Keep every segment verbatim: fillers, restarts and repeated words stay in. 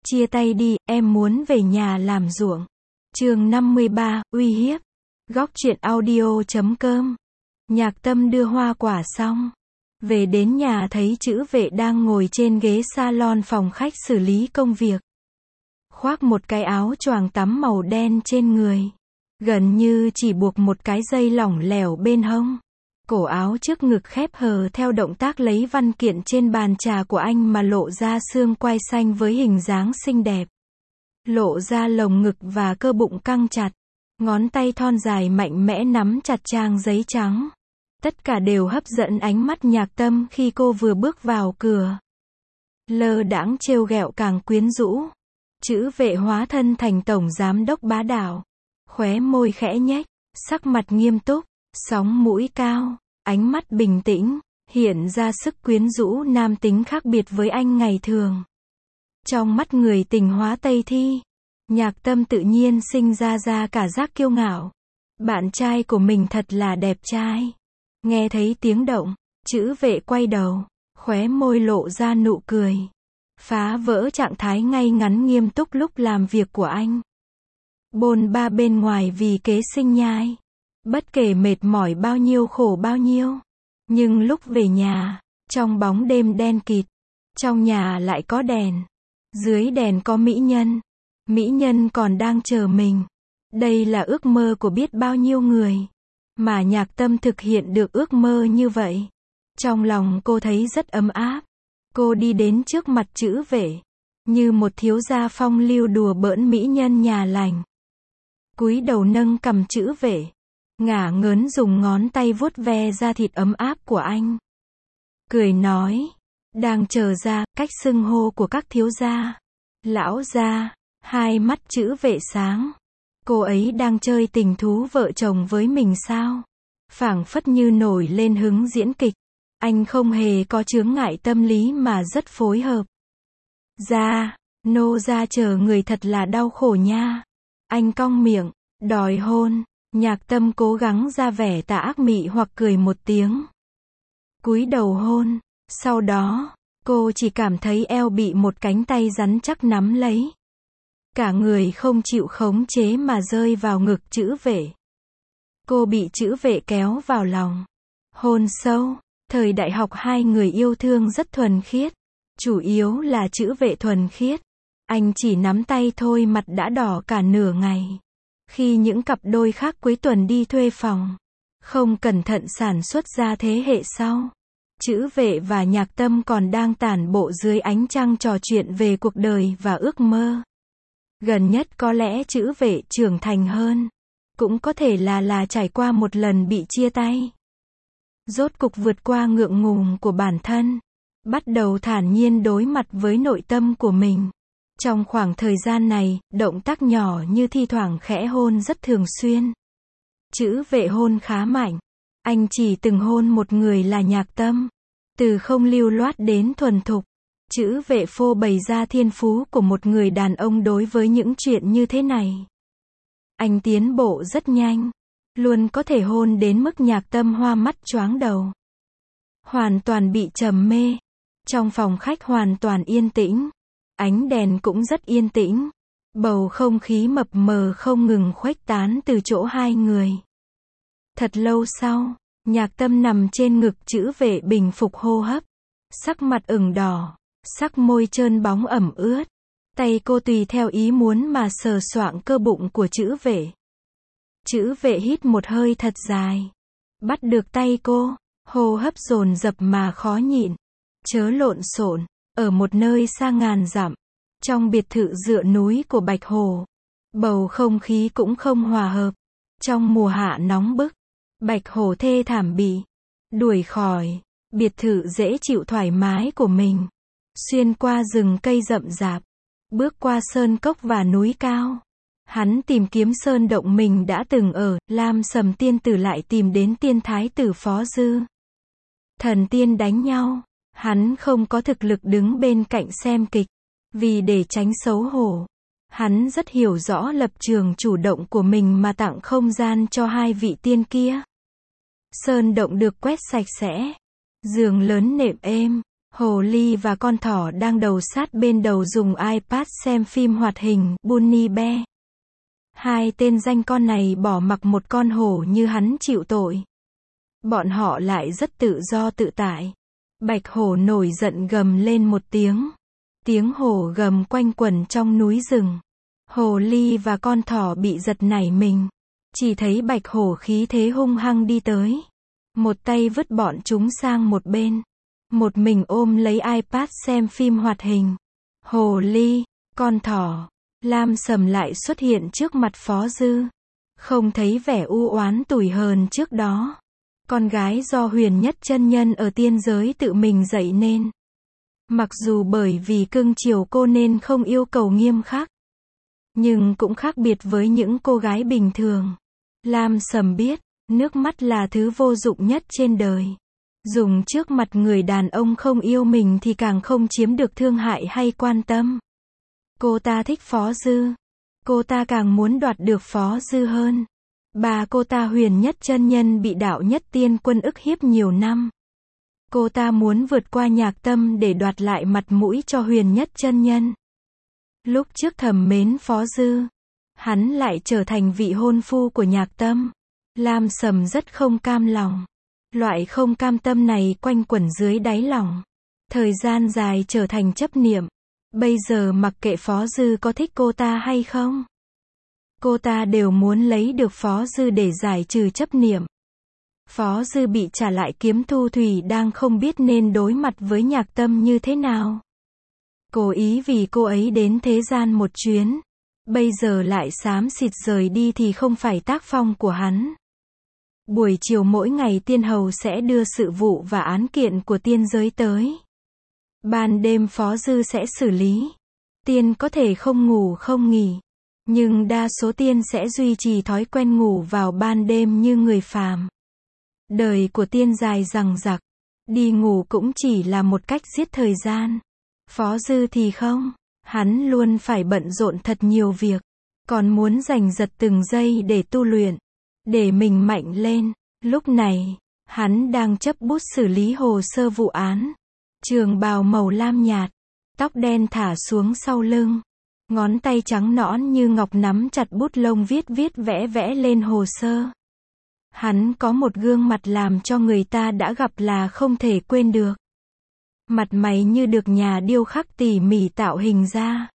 Chia tay đi, em muốn về nhà làm ruộng. Chương năm mươi ba, uy hiếp. Góc truyện audio chấm com. Nhạc Tâm đưa hoa quả xong, về đến nhà thấy Chữ Vệ đang ngồi trên ghế salon phòng khách xử lý công việc. Khoác một cái áo choàng tắm màu đen trên người, gần như chỉ buộc một cái dây lỏng lẻo bên hông. Cổ áo trước ngực khép hờ theo động tác lấy văn kiện trên bàn trà của anh mà lộ ra xương quai xanh với hình dáng xinh đẹp. Lộ ra lồng ngực và cơ bụng căng chặt. Ngón tay thon dài mạnh mẽ nắm chặt trang giấy trắng. Tất cả đều hấp dẫn ánh mắt Nhạc Tâm khi cô vừa bước vào cửa. Lơ đãng trêu ghẹo càng quyến rũ. Chữ Vệ hóa thân thành tổng giám đốc bá đạo. Khóe môi khẽ nhếch, sắc mặt nghiêm túc, sóng mũi cao, ánh mắt bình tĩnh, hiện ra sức quyến rũ nam tính khác biệt với anh ngày thường. Trong mắt người tình hóa Tây Thi, Nhạc Tâm tự nhiên sinh ra ra cả giác kiêu ngạo. Bạn trai của mình thật là đẹp trai. Nghe thấy tiếng động, Chữ Vệ quay đầu, khóe môi lộ ra nụ cười. Phá vỡ trạng thái ngay ngắn nghiêm túc lúc làm việc của anh. Bôn ba bên ngoài vì kế sinh nhai. Bất kể mệt mỏi bao nhiêu khổ bao nhiêu. Nhưng lúc về nhà, trong bóng đêm đen kịt, trong nhà lại có đèn. Dưới đèn có mỹ nhân. Mỹ nhân còn đang chờ mình. Đây là ước mơ của biết bao nhiêu người. Mà Nhạc Tâm thực hiện được ước mơ như vậy. Trong lòng cô thấy rất ấm áp. Cô đi đến trước mặt Chữ Vệ, như một thiếu gia phong lưu đùa bỡn mỹ nhân nhà lành. Cúi đầu nâng cằm Chữ Vệ, ngả ngớn dùng ngón tay vuốt ve da thịt ấm áp của anh. Cười nói, đang chờ ra, cách xưng hô của các thiếu gia. Lão gia. Hai mắt Chữ Vệ sáng. Cô ấy đang chơi tình thú vợ chồng với mình sao? Phảng phất như nổi lên hứng diễn kịch. Anh không hề có chướng ngại tâm lý mà rất phối hợp. Ra, nô ra chờ người thật là đau khổ nha. Anh cong miệng, đòi hôn. Nhạc Tâm cố gắng ra vẻ tà ác mị hoặc cười một tiếng. Cúi đầu hôn. Sau đó, cô chỉ cảm thấy eo bị một cánh tay rắn chắc nắm lấy. Cả người không chịu khống chế mà rơi vào ngực Chữ Vệ. Cô bị Chữ Vệ kéo vào lòng. Hôn sâu. Thời đại học hai người yêu thương rất thuần khiết. Chủ yếu là Chữ Vệ thuần khiết. Anh chỉ nắm tay thôi mặt đã đỏ cả nửa ngày. Khi những cặp đôi khác cuối tuần đi thuê phòng, không cẩn thận sản xuất ra thế hệ sau. Chữ Vệ và Nhạc Tâm còn đang tản bộ dưới ánh trăng trò chuyện về cuộc đời và ước mơ. Gần nhất có lẽ Chữ Vệ trưởng thành hơn. Cũng có thể là là trải qua một lần bị chia tay. Rốt cục vượt qua ngượng ngùng của bản thân. Bắt đầu thản nhiên đối mặt với nội tâm của mình. Trong khoảng thời gian này, động tác nhỏ như thi thoảng khẽ hôn rất thường xuyên. Chữ Vệ hôn khá mạnh. Anh chỉ từng hôn một người là Nhạc Tâm. Từ không lưu loát đến thuần thục. Chữ Vệ phô bày ra thiên phú của một người đàn ông đối với những chuyện như thế này. Anh tiến bộ rất nhanh. Luôn có thể hôn đến mức Nhạc Tâm hoa mắt choáng đầu. Hoàn toàn bị trầm mê. Trong phòng khách hoàn toàn yên tĩnh. Ánh đèn cũng rất yên tĩnh. Bầu không khí mập mờ không ngừng khuếch tán từ chỗ hai người. Thật lâu sau, Nhạc Tâm nằm trên ngực Chữ Vệ bình phục hô hấp. Sắc mặt ửng đỏ, sắc môi trơn bóng ẩm ướt. Tay cô tùy theo ý muốn mà sờ soạng cơ bụng của Chữ Vệ. Chữ Vệ hít một hơi thật dài. Bắt được tay cô, hô hấp dồn dập mà khó nhịn. Chớ lộn xộn, ở một nơi xa ngàn dặm, trong biệt thự dựa núi của Bạch Hồ. Bầu không khí cũng không hòa hợp. Trong mùa hạ nóng bức, Bạch Hồ thê thảm bị đuổi khỏi biệt thự dễ chịu thoải mái của mình. Xuyên qua rừng cây rậm rạp, bước qua sơn cốc và núi cao. Hắn tìm kiếm sơn động mình đã từng ở. Lam Sầm tiên tử lại tìm đến tiên thái tử Phó Dư. Thần tiên đánh nhau. Hắn không có thực lực đứng bên cạnh xem kịch. Vì để tránh xấu hổ, hắn rất hiểu rõ lập trường chủ động của mình mà tặng không gian cho hai vị tiên kia. Sơn động được quét sạch sẽ. Giường lớn nệm êm. Hồ ly và con thỏ đang đầu sát bên đầu dùng iPad xem phim hoạt hình, Bunny Bear. Hai tên danh con này bỏ mặc một con hổ như hắn chịu tội. Bọn họ lại rất tự do tự tại. Bạch hổ nổi giận gầm lên một tiếng. Tiếng hổ gầm quanh quẩn trong núi rừng. Hồ ly và con thỏ bị giật nảy mình. Chỉ thấy bạch hổ khí thế hung hăng đi tới. Một tay vứt bọn chúng sang một bên. Một mình ôm lấy iPad xem phim hoạt hình. Hồ ly, con thỏ, Lam Sầm lại xuất hiện trước mặt Phó Dư. Không thấy vẻ u oán tủi hờn trước đó. Con gái do Huyền Nhất chân nhân ở tiên giới tự mình dạy nên. Mặc dù bởi vì cưng chiều cô nên không yêu cầu nghiêm khắc. Nhưng cũng khác biệt với những cô gái bình thường. Lam Sầm biết, nước mắt là thứ vô dụng nhất trên đời. Dùng trước mặt người đàn ông không yêu mình thì càng không chiếm được thương hại hay quan tâm. Cô ta thích Phó Dư. Cô ta càng muốn đoạt được Phó Dư hơn. Bà cô ta Huyền Nhất chân nhân bị Đạo Nhất Tiên Quân ức hiếp nhiều năm. Cô ta muốn vượt qua Nhạc Tâm để đoạt lại mặt mũi cho Huyền Nhất chân nhân. Lúc trước thầm mến Phó Dư, hắn lại trở thành vị hôn phu của Nhạc Tâm. Lam Sầm rất không cam lòng. Loại không cam tâm này quanh quẩn dưới đáy lòng. Thời gian dài trở thành chấp niệm. Bây giờ mặc kệ Phó Dư có thích cô ta hay không, cô ta đều muốn lấy được Phó Dư để giải trừ chấp niệm. Phó Dư bị trả lại kiếm thu thủy đang không biết nên đối mặt với Nhạc Tâm như thế nào. Cố ý vì cô ấy đến thế gian một chuyến. Bây giờ lại xám xịt rời đi thì không phải tác phong của hắn. Buổi chiều mỗi ngày tiên hầu sẽ đưa sự vụ và án kiện của tiên giới tới. Ban đêm Phó Dư sẽ xử lý. Tiên có thể không ngủ không nghỉ. Nhưng đa số tiên sẽ duy trì thói quen ngủ vào ban đêm như người phàm. Đời của tiên dài dằng dặc. Đi ngủ cũng chỉ là một cách giết thời gian. Phó Dư thì không. Hắn luôn phải bận rộn thật nhiều việc. Còn muốn giành giật từng giây để tu luyện. Để mình mạnh lên. Lúc này, hắn đang chấp bút xử lý hồ sơ vụ án. Trường bào màu lam nhạt. Tóc đen thả xuống sau lưng. Ngón tay trắng nõn như ngọc nắm chặt bút lông viết viết vẽ vẽ lên hồ sơ. Hắn có một gương mặt làm cho người ta đã gặp là không thể quên được. Mặt mày như được nhà điêu khắc tỉ mỉ tạo hình ra.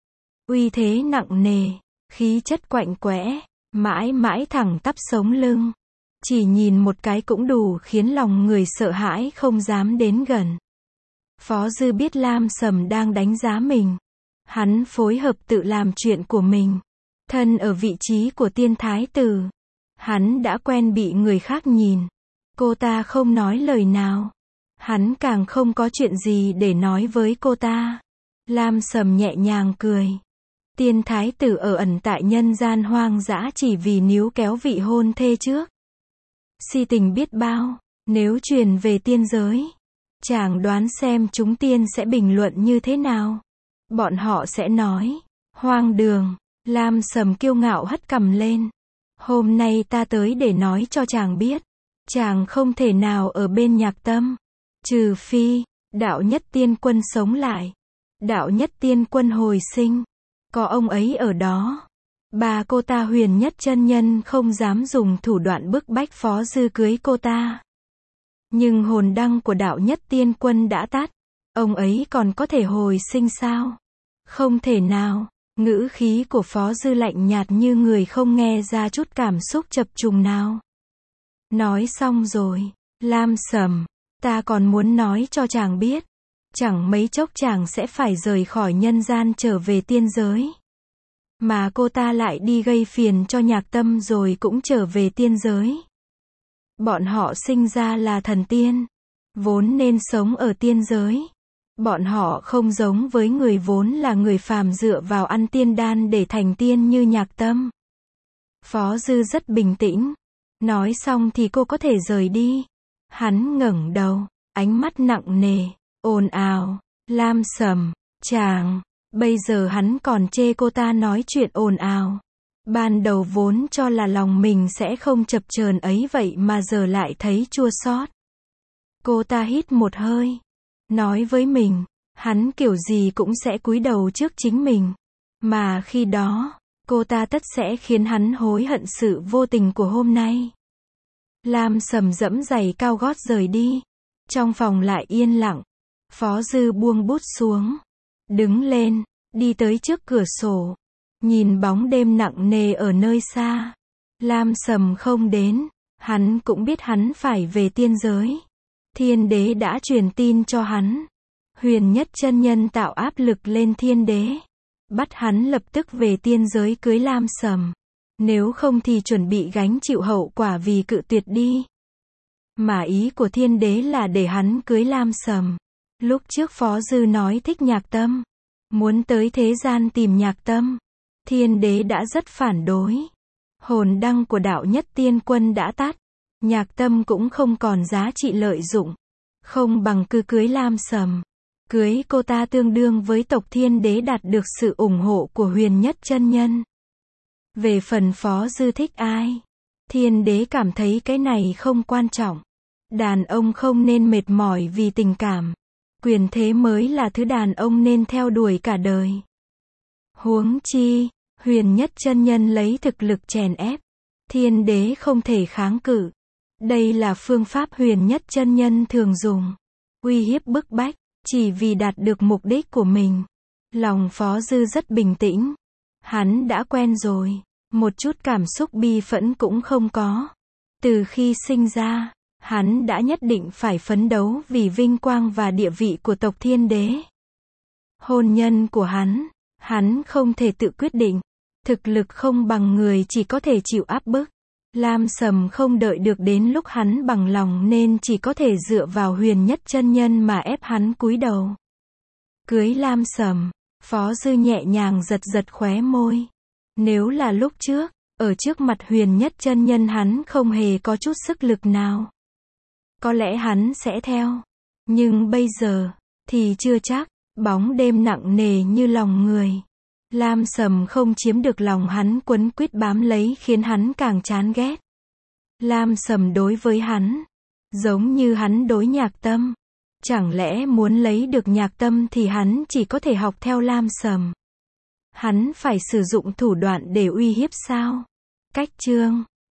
Uy thế nặng nề, khí chất quạnh quẽ, mãi mãi thẳng tắp sống lưng. Chỉ nhìn một cái cũng đủ khiến lòng người sợ hãi không dám đến gần. Phó Dư biết Lam Sầm đang đánh giá mình. Hắn phối hợp tự làm chuyện của mình. Thân ở vị trí của tiên thái tử. Hắn đã quen bị người khác nhìn. Cô ta không nói lời nào. Hắn càng không có chuyện gì để nói với cô ta. Lam Sầm nhẹ nhàng cười. Tiên thái tử ở ẩn tại nhân gian hoang dã chỉ vì níu kéo vị hôn thê trước. Si tình biết bao, nếu truyền về tiên giới. Chàng đoán xem chúng tiên sẽ bình luận như thế nào. Bọn họ sẽ nói, hoang đường. Lam Sầm kiêu ngạo hất cằm lên. Hôm nay ta tới để nói cho chàng biết. Chàng không thể nào ở bên Nhạc Tâm. Trừ phi, Đạo Nhất Tiên Quân sống lại. Đạo Nhất Tiên Quân hồi sinh. Có ông ấy ở đó. Bà cô ta Huyền Nhất chân nhân không dám dùng thủ đoạn bức bách Phó Dư cưới cô ta. Nhưng hồn đăng của Đạo Nhất Tiên Quân đã tắt. Ông ấy còn có thể hồi sinh sao? Không thể nào. Ngữ khí của Phó Dư lạnh nhạt như người không nghe ra chút cảm xúc chập trùng nào. Nói xong rồi. Lam Sầm, ta còn muốn nói cho chàng biết. Chẳng mấy chốc chàng sẽ phải rời khỏi nhân gian trở về tiên giới. Mà cô ta lại đi gây phiền cho Nhạc Tâm rồi cũng trở về tiên giới. Bọn họ sinh ra là thần tiên. Vốn nên sống ở tiên giới. Bọn họ không giống với người vốn là người phàm dựa vào ăn tiên đan để thành tiên như Nhạc Tâm. Phó Dư rất bình tĩnh. Nói xong thì cô có thể rời đi. Hắn ngẩng đầu, ánh mắt nặng nề, ồn ào. Lam Sầm, chàng. Bây giờ hắn còn chê cô ta nói chuyện ồn ào. Ban đầu vốn cho là lòng mình sẽ không chập chờn ấy vậy mà giờ lại thấy chua xót. Cô ta hít một hơi. nói với mình, hắn kiểu gì cũng sẽ cúi đầu trước chính mình. Mà khi đó, cô ta tất sẽ khiến hắn hối hận sự vô tình của hôm nay. Lam Sầm dẫm giày cao gót rời đi. Trong phòng lại yên lặng. Phó Dư buông bút xuống. Đứng lên, đi tới trước cửa sổ. Nhìn bóng đêm nặng nề ở nơi xa. Lam Sầm không đến. Hắn cũng biết hắn phải về tiên giới. Thiên đế đã truyền tin cho hắn. Huyền Nhất Chân Nhân tạo áp lực lên thiên đế. Bắt hắn lập tức về tiên giới cưới Lam Sầm. Nếu không thì chuẩn bị gánh chịu hậu quả vì cự tuyệt đi. Mà ý của thiên đế là để hắn cưới Lam Sầm. Lúc trước Phó Dư nói thích Nhạc Tâm. Muốn tới thế gian tìm Nhạc Tâm. Thiên đế đã rất phản đối. Hồn đăng của đạo Nhất Tiên Quân đã tắt. Nhạc Tâm cũng không còn giá trị lợi dụng. Không bằng cứ cưới Lam Sầm. Cưới cô ta tương đương với tộc thiên đế đạt được sự ủng hộ của Huyền Nhất Chân Nhân. Về phần Phó Dư thích ai? Thiên đế cảm thấy cái này không quan trọng. Đàn ông không nên mệt mỏi vì tình cảm. Quyền thế mới là thứ đàn ông nên theo đuổi cả đời. Huống chi, Huyền Nhất Chân Nhân lấy thực lực chèn ép. Thiên đế không thể kháng cự. Đây là phương pháp Huyền Nhất Chân Nhân thường dùng. Uy hiếp bức bách, chỉ vì đạt được mục đích của mình. Lòng Phó Dư rất bình tĩnh. Hắn đã quen rồi. Một chút cảm xúc bi phẫn cũng không có. Từ khi sinh ra, hắn đã nhất định phải phấn đấu vì vinh quang và địa vị của tộc thiên đế. Hôn nhân của hắn, hắn không thể tự quyết định. Thực lực không bằng người chỉ có thể chịu áp bức. Lam Sầm không đợi được đến lúc hắn bằng lòng nên chỉ có thể dựa vào Huyền Nhất Chân Nhân mà ép hắn cúi đầu. Cưới Lam Sầm, Phó Dư nhẹ nhàng giật giật khóe môi. Nếu là lúc trước, ở trước mặt Huyền Nhất Chân Nhân hắn không hề có chút sức lực nào. Có lẽ hắn sẽ theo. Nhưng bây giờ, thì chưa chắc. Bóng đêm nặng nề như lòng người. Lam Sầm không chiếm được lòng hắn quấn quýt bám lấy khiến hắn càng chán ghét. Lam Sầm đối với hắn, giống như hắn đối Nhạc Tâm. Chẳng lẽ muốn lấy được Nhạc Tâm thì hắn chỉ có thể học theo Lam Sầm. Hắn phải sử dụng thủ đoạn để uy hiếp sao? Cách chương